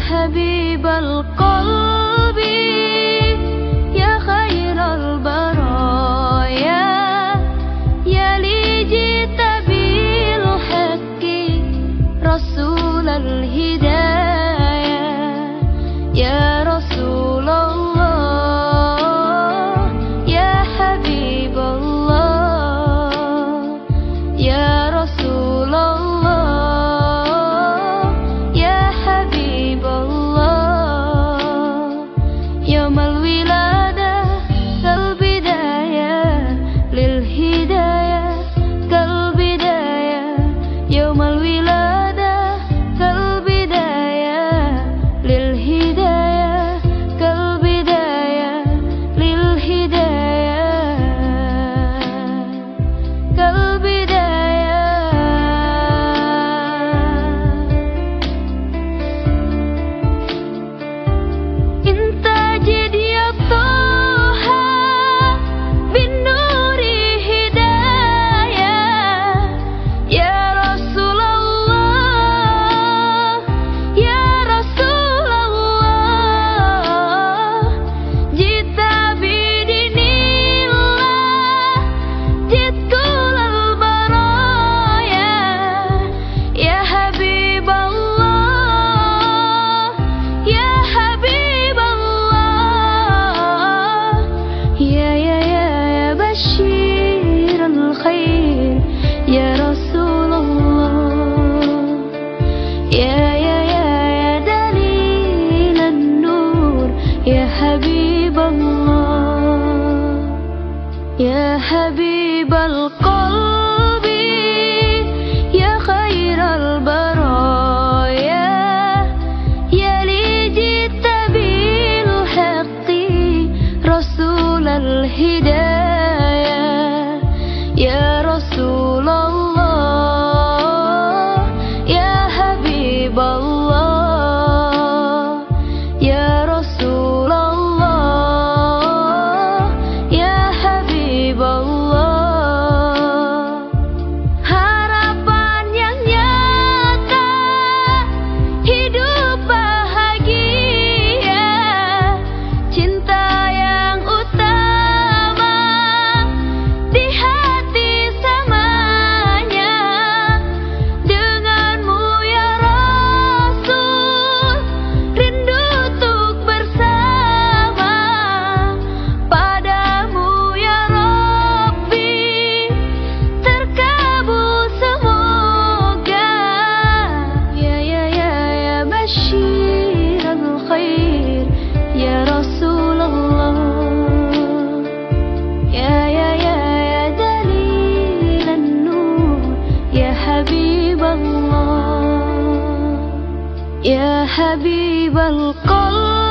حبيب القلب يا خير البرايا يا لي جئت بالحق رسول الهدايا يا رسول الله يا حبيب الله يا رسول الله يا حبيب الله يوم الولادة كالبداية للهداية كالبداية يوم الولادة كالبداية للهداية كالبداية للهداية كالبداية انت جد يا طه بالنور هداية يا رسول الله يا رسول الله جئت بدين الله جئت كل البرايا يا حبيب الله يا حبيب الله يا بشير الخير يا رسول الله يا دليل النور يا حبيب الله يا حبيب القلب يا خير البرايا يا لي جئت بالحق رسول الهدايا يا رسول الله يا حبيب الله يا رسول الله يا حبيب الله harapan yang nyata hidup bahagia cinta yang utama di hati semuanya denganmu ya Rasul rindu untuk bersama padamu ya Rabbi terkabul semoga ya bashir al-khair ya Rasulullah ya dalil an-nur ya Habib Allah ya Habib al-qalb